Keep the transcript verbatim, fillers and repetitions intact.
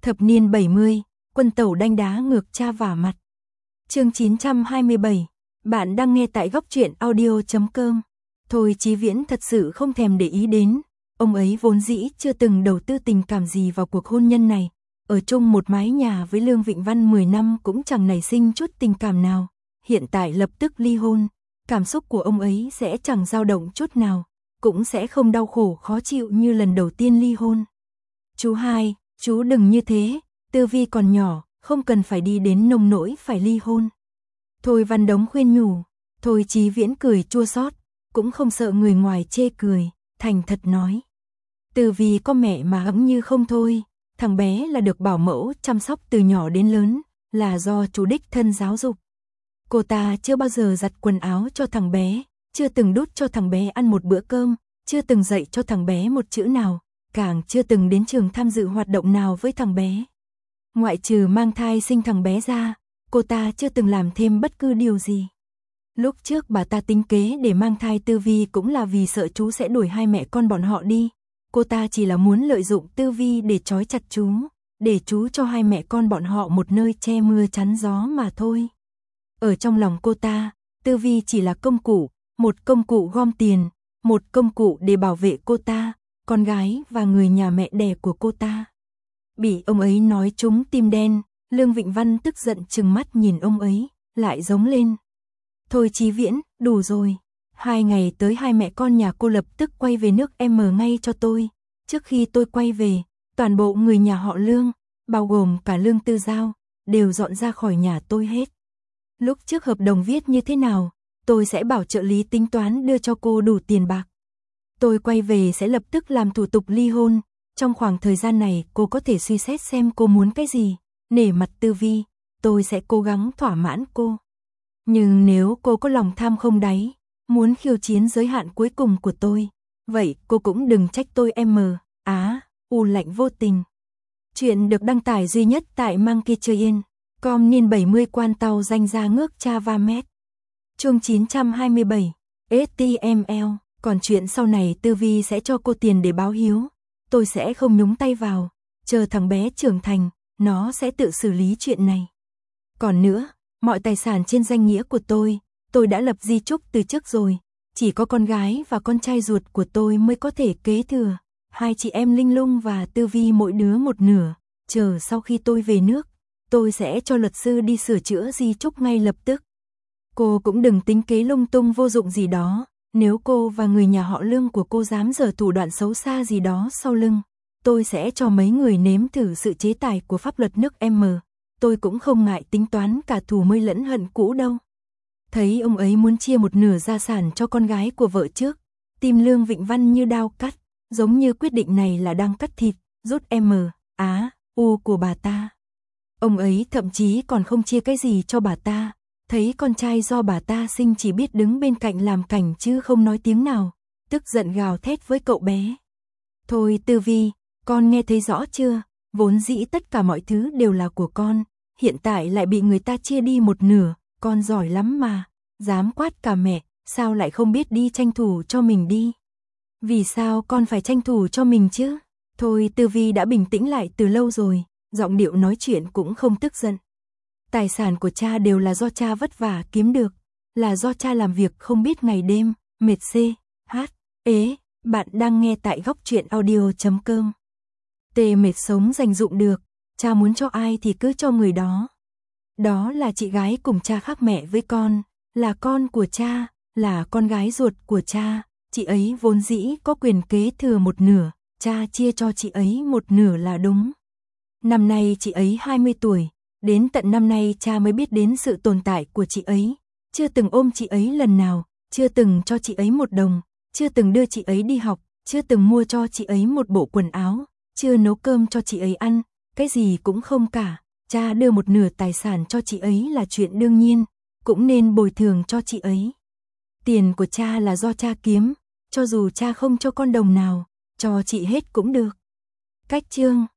Thập niên bảy mươi, quân tẩu đanh đá ngược cha vả mặt. Chương chín trăm hai mươi bảy, bạn đang nghe tại góc truyện audio chấm com. Thôi Chí Viễn thật sự không thèm để ý đến, ông ấy vốn dĩ chưa từng đầu tư tình cảm gì vào cuộc hôn nhân này, ở chung một mái nhà với Lương Vịnh Văn mười năm cũng chẳng nảy sinh chút tình cảm nào, hiện tại lập tức ly hôn, cảm xúc của ông ấy sẽ chẳng dao động chút nào, cũng sẽ không đau khổ khó chịu như lần đầu tiên ly hôn. Chú hai, chú đừng như thế, Tư Vi còn nhỏ, không cần phải đi đến nông nỗi phải ly hôn. Thôi Văn Đống khuyên nhủ, Thôi Chí Viễn cười chua xót, cũng không sợ người ngoài chê cười, thành thật nói. Tư Vi có mẹ mà ấm như không thôi, thằng bé là được bảo mẫu chăm sóc từ nhỏ đến lớn, là do chú đích thân giáo dục. Cô ta chưa bao giờ giặt quần áo cho thằng bé, chưa từng đút cho thằng bé ăn một bữa cơm, chưa từng dạy cho thằng bé một chữ nào, càng chưa từng đến trường tham dự hoạt động nào với thằng bé. Ngoại trừ mang thai sinh thằng bé ra, cô ta chưa từng làm thêm bất cứ điều gì. Lúc trước bà ta tính kế để mang thai Tư Vi cũng là vì sợ chú sẽ đuổi hai mẹ con bọn họ đi. Cô ta chỉ là muốn lợi dụng Tư Vi để trói chặt chú, để chú cho hai mẹ con bọn họ một nơi che mưa chắn gió mà thôi. Ở trong lòng cô ta, Tư Vi chỉ là công cụ, một công cụ gom tiền, một công cụ để bảo vệ cô ta, con gái và người nhà mẹ đẻ của cô ta. Bị ông ấy nói trúng tim đen, Lương Vịnh Văn tức giận trừng mắt nhìn ông ấy, lại giống lên. Thôi Chí Viễn, đủ rồi. Hai ngày tới hai mẹ con nhà cô lập tức quay về nước em ngay cho tôi. Trước khi tôi quay về, toàn bộ người nhà họ Lương, bao gồm cả Lương Tư Giao, đều dọn ra khỏi nhà tôi hết. Lúc trước hợp đồng viết như thế nào, tôi sẽ bảo trợ lý tính toán đưa cho cô đủ tiền bạc. Tôi quay về sẽ lập tức làm thủ tục ly hôn. Trong khoảng thời gian này cô có thể suy xét xem cô muốn cái gì. Nể mặt Tư Vi, tôi sẽ cố gắng thỏa mãn cô. Nhưng nếu cô có lòng tham không đáy, muốn khiêu chiến giới hạn cuối cùng của tôi, vậy cô cũng đừng trách tôi em á, u lạnh vô tình. Chuyện được đăng tải duy nhất tại Monkey Chơi Yên, com niên bảy mươi quan tàu danh ra ngước cha va mét. Chương chín trăm hai mươi bảy, ét tê em lờ, còn chuyện sau này Tư Vi sẽ cho cô tiền để báo hiếu. Tôi sẽ không nhúng tay vào, chờ thằng bé trưởng thành, nó sẽ tự xử lý chuyện này. Còn nữa, mọi tài sản trên danh nghĩa của tôi, tôi đã lập di chúc từ trước rồi, chỉ có con gái và con trai ruột của tôi mới có thể kế thừa, hai chị em Linh Lung và Tư Vi mỗi đứa một nửa, chờ sau khi tôi về nước, tôi sẽ cho luật sư đi sửa chữa di chúc ngay lập tức. Cô cũng đừng tính kế lung tung vô dụng gì đó. Nếu cô và người nhà họ Lương của cô dám giở thủ đoạn xấu xa gì đó sau lưng, tôi sẽ cho mấy người nếm thử sự chế tài của pháp luật nước em. Tôi cũng không ngại tính toán cả thù mới lẫn hận cũ đâu. Thấy ông ấy muốn chia một nửa gia sản cho con gái của vợ trước, tim Lương Vịnh Văn như đao cắt, giống như quyết định này là đang cắt thịt, rút em á, u của bà ta. Ông ấy thậm chí còn không chia cái gì cho bà ta. Thấy con trai do bà ta sinh chỉ biết đứng bên cạnh làm cảnh chứ không nói tiếng nào, tức giận gào thét với cậu bé. Thôi Tư Vi, con nghe thấy rõ chưa, vốn dĩ tất cả mọi thứ đều là của con, hiện tại lại bị người ta chia đi một nửa, con giỏi lắm mà, dám quát cả mẹ, sao lại không biết đi tranh thủ cho mình đi. Vì sao con phải tranh thủ cho mình chứ? Thôi Tư Vi đã bình tĩnh lại từ lâu rồi, giọng điệu nói chuyện cũng không tức giận. Tài sản của cha đều là do cha vất vả kiếm được, là do cha làm việc không biết ngày đêm, mệt xê, hát, ế, bạn đang nghe tại góc truyện audio chấm com. Tê mệt sống dành dụm được, cha muốn cho ai thì cứ cho người đó. Đó là chị gái cùng cha khác mẹ với con, là con của cha, là con gái ruột của cha, chị ấy vốn dĩ có quyền kế thừa một nửa, cha chia cho chị ấy một nửa là đúng. Năm nay chị ấy hai mươi tuổi. Đến tận năm nay cha mới biết đến sự tồn tại của chị ấy, chưa từng ôm chị ấy lần nào, chưa từng cho chị ấy một đồng, chưa từng đưa chị ấy đi học, chưa từng mua cho chị ấy một bộ quần áo, chưa nấu cơm cho chị ấy ăn, cái gì cũng không cả. Cha đưa một nửa tài sản cho chị ấy là chuyện đương nhiên, cũng nên bồi thường cho chị ấy. Tiền của cha là do cha kiếm, cho dù cha không cho con đồng nào, cho chị hết cũng được. Cách chương